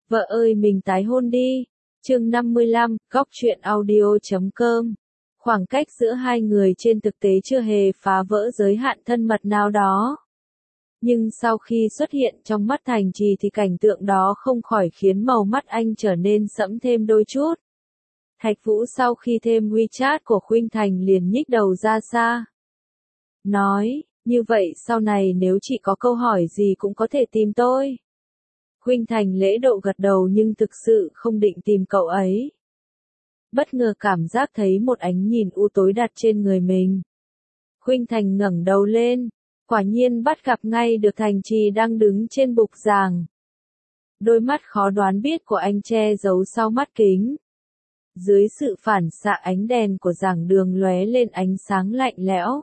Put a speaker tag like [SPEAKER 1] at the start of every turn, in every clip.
[SPEAKER 1] Vợ ơi mình tái hôn đi. Chương 55, góc truyện audio.com. Khoảng cách giữa hai người trên thực tế chưa hề phá vỡ giới hạn thân mật nào đó. Nhưng sau khi xuất hiện trong mắt Thành Trì thì cảnh tượng đó không khỏi khiến màu mắt anh trở nên sẫm thêm đôi chút. Thạch Vũ sau khi thêm WeChat của Khuynh Thành liền nhích đầu ra xa. Nói, như vậy sau này nếu chị có câu hỏi gì cũng có thể tìm tôi. Khuynh Thành lễ độ gật đầu nhưng thực sự không định tìm cậu ấy. Bất ngờ cảm giác thấy một ánh nhìn u tối đặt trên người mình. Khuynh Thành ngẩng đầu lên, quả nhiên bắt gặp ngay được Thành Trì đang đứng trên bục giảng. Đôi mắt khó đoán biết của anh che giấu sau mắt kính. Dưới sự phản xạ ánh đèn của giảng đường lóe lên ánh sáng lạnh lẽo.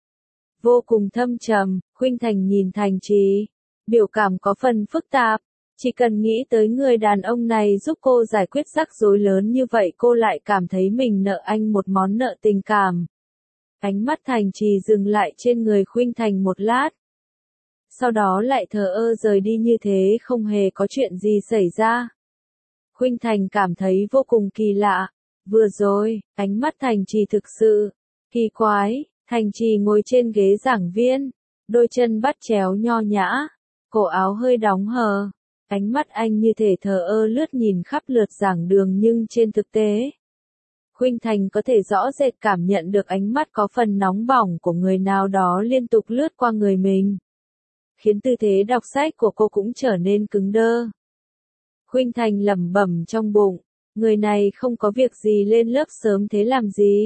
[SPEAKER 1] Vô cùng thâm trầm, Khuynh Thành nhìn Thành Trì, biểu cảm có phần phức tạp. Chỉ cần nghĩ tới người đàn ông này giúp cô giải quyết rắc rối lớn như vậy cô lại cảm thấy mình nợ anh một món nợ tình cảm. Ánh mắt Thành Trì dừng lại trên người Khuynh Thành một lát. Sau đó lại thờ ơ rời đi như thế không hề có chuyện gì xảy ra. Khuynh Thành cảm thấy vô cùng kỳ lạ. Vừa rồi, ánh mắt Thành Trì thực sự kỳ quái. Thành Trì ngồi trên ghế giảng viên, đôi chân bắt chéo nho nhã, cổ áo hơi đóng hờ. Ánh mắt anh như thể thờ ơ lướt nhìn khắp lượt giảng đường nhưng trên thực tế, Khuynh Thành có thể rõ rệt cảm nhận được ánh mắt có phần nóng bỏng của người nào đó liên tục lướt qua người mình. Khiến tư thế đọc sách của cô cũng trở nên cứng đơ. Khuynh Thành lẩm bẩm trong bụng, người này không có việc gì lên lớp sớm thế làm gì.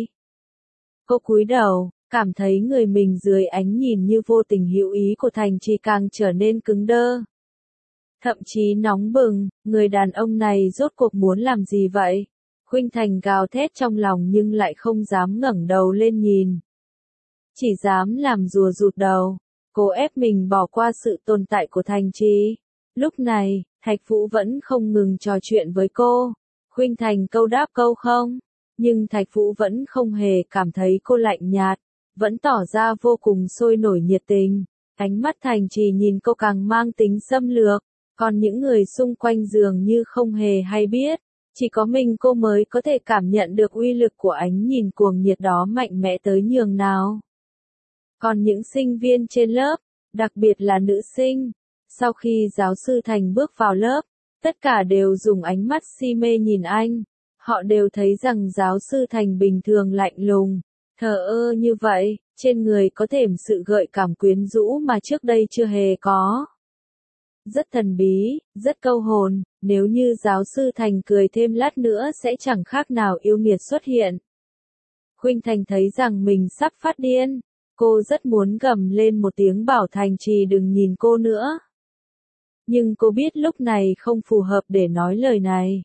[SPEAKER 1] Cô cúi đầu, cảm thấy người mình dưới ánh nhìn như vô tình hữu ý của Thành Trì càng trở nên cứng đơ. Thậm chí nóng bừng, người đàn ông này rốt cuộc muốn làm gì vậy? Khuynh Thành gào thét trong lòng nhưng lại không dám ngẩng đầu lên nhìn. Chỉ dám làm rùa rụt đầu, cố ép mình bỏ qua sự tồn tại của Thành Trì. Lúc này, Thạch Vũ vẫn không ngừng trò chuyện với cô. Khuynh Thành câu đáp câu không, nhưng Thạch Vũ vẫn không hề cảm thấy cô lạnh nhạt, vẫn tỏ ra vô cùng sôi nổi nhiệt tình. Ánh mắt Thành Trì nhìn cô càng mang tính xâm lược. Còn những người xung quanh dường như không hề hay biết, chỉ có mình cô mới có thể cảm nhận được uy lực của ánh nhìn cuồng nhiệt đó mạnh mẽ tới nhường nào. Còn những sinh viên trên lớp, đặc biệt là nữ sinh, sau khi giáo sư Thành bước vào lớp, tất cả đều dùng ánh mắt si mê nhìn anh. Họ đều thấy rằng giáo sư Thành bình thường lạnh lùng, thờ ơ như vậy, trên người có thêm sự gợi cảm quyến rũ mà trước đây chưa hề có. Rất thần bí, rất câu hồn, nếu như giáo sư Thành cười thêm lát nữa sẽ chẳng khác nào yêu nghiệt xuất hiện. Khuynh Thành thấy rằng mình sắp phát điên, cô rất muốn gầm lên một tiếng bảo Thành Trì đừng nhìn cô nữa. Nhưng cô biết lúc này không phù hợp để nói lời này.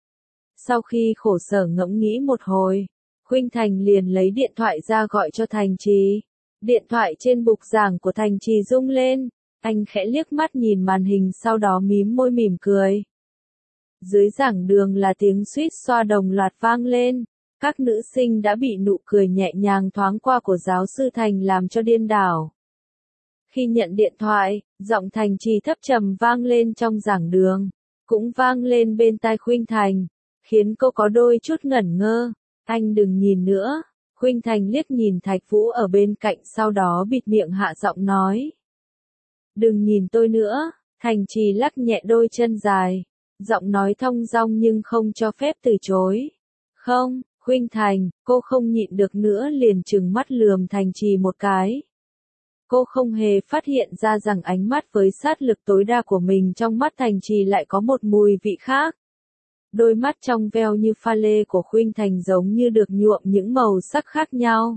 [SPEAKER 1] Sau khi khổ sở ngẫm nghĩ một hồi, Khuynh Thành liền lấy điện thoại ra gọi cho Thành Trì. Điện thoại trên bục giảng của Thành Trì rung lên. Anh khẽ liếc mắt nhìn màn hình sau đó mím môi mỉm cười. Dưới giảng đường là tiếng suýt xoa đồng loạt vang lên. Các nữ sinh đã bị nụ cười nhẹ nhàng thoáng qua của giáo sư Thành làm cho điên đảo. Khi nhận điện thoại, giọng Thành Trì thấp trầm vang lên trong giảng đường, cũng vang lên bên tai Khuynh Thành, khiến cô có đôi chút ngẩn ngơ. Anh đừng nhìn nữa. Khuynh Thành liếc nhìn Thạch Vũ ở bên cạnh sau đó bịt miệng hạ giọng nói. Đừng nhìn tôi nữa. Thành Trì lắc nhẹ đôi chân dài, giọng nói thong dong nhưng không cho phép từ chối. Không, Khuynh Thành, cô không nhịn được nữa liền trừng mắt lườm Thành Trì một cái. Cô không hề phát hiện ra rằng ánh mắt với sát lực tối đa của mình trong mắt Thành Trì lại có một mùi vị khác. Đôi mắt trong veo như pha lê của Khuynh Thành giống như được nhuộm những màu sắc khác nhau.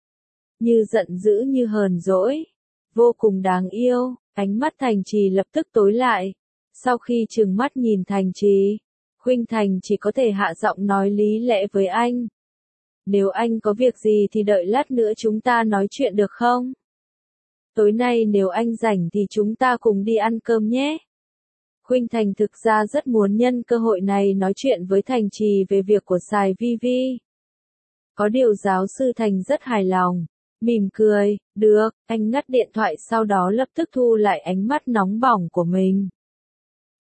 [SPEAKER 1] Như giận dữ như hờn dỗi. Vô cùng đáng yêu. Ánh mắt Thành Trì lập tức tối lại. Sau khi trừng mắt nhìn Thành Trì, Khuynh Thành chỉ có thể hạ giọng nói lý lẽ với anh. Nếu anh có việc gì thì đợi lát nữa chúng ta nói chuyện được không? Tối nay nếu anh rảnh thì chúng ta cùng đi ăn cơm nhé. Khuynh Thành thực ra rất muốn nhân cơ hội này nói chuyện với Thành Trì về việc của Sài Vi Vi. Có điều giáo sư Thành rất hài lòng. Mỉm cười, được, anh ngắt điện thoại sau đó lập tức thu lại ánh mắt nóng bỏng của mình.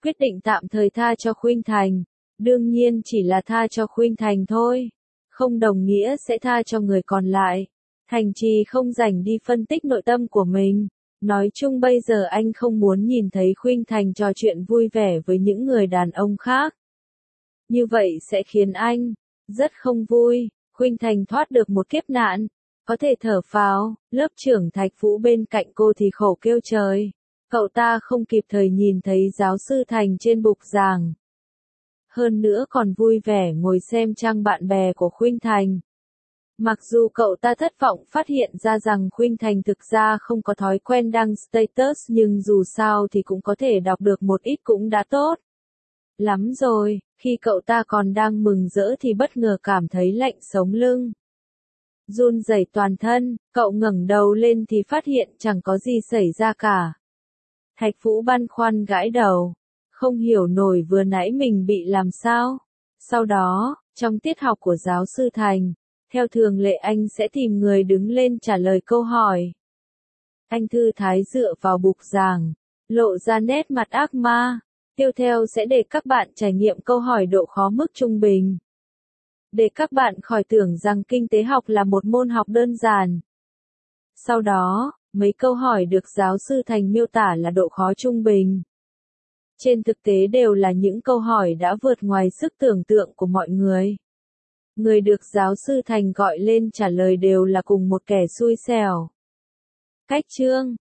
[SPEAKER 1] quyết định tạm thời tha cho Khuynh Thành. Đương nhiên chỉ là tha cho Khuynh Thành thôi, không đồng nghĩa sẽ tha cho người còn lại. Thành Trì không rảnh đi phân tích nội tâm của mình. Nói chung bây giờ anh không muốn nhìn thấy Khuynh Thành trò chuyện vui vẻ với những người đàn ông khác. Như vậy sẽ khiến anh rất không vui. Khuynh Thành thoát được một kiếp nạn, có thể thở phào. Lớp trưởng Thạch Vũ bên cạnh cô thì khổ kêu trời. Cậu ta không kịp thời nhìn thấy giáo sư Thành trên bục giảng. Hơn nữa còn vui vẻ ngồi xem trang bạn bè của Khuynh Thành. Mặc dù cậu ta thất vọng phát hiện ra rằng Khuynh Thành thực ra không có thói quen đăng status, nhưng dù sao thì cũng có thể đọc được một ít cũng đã tốt lắm rồi. Khi cậu ta còn đang mừng rỡ thì bất ngờ cảm thấy lạnh sống lưng, run rẩy toàn thân. Cậu ngẩng đầu lên thì phát hiện chẳng có gì xảy ra cả. Thạch Vũ băn khoăn gãi đầu, không hiểu nổi vừa nãy mình bị làm sao. Sau đó, trong tiết học của giáo sư Thành, theo thường lệ anh sẽ tìm người đứng lên trả lời câu hỏi. Anh thư thái dựa vào bục giảng, lộ ra nét mặt ác ma. Tiếp theo sẽ để các bạn trải nghiệm câu hỏi độ khó mức trung bình. Để các bạn khỏi tưởng rằng kinh tế học là một môn học đơn giản. Sau đó, mấy câu hỏi được giáo sư Thành miêu tả là độ khó trung bình. Trên thực tế đều là những câu hỏi đã vượt ngoài sức tưởng tượng của mọi người. Người được giáo sư Thành gọi lên trả lời đều là cùng một kẻ xui xẻo. Cách chương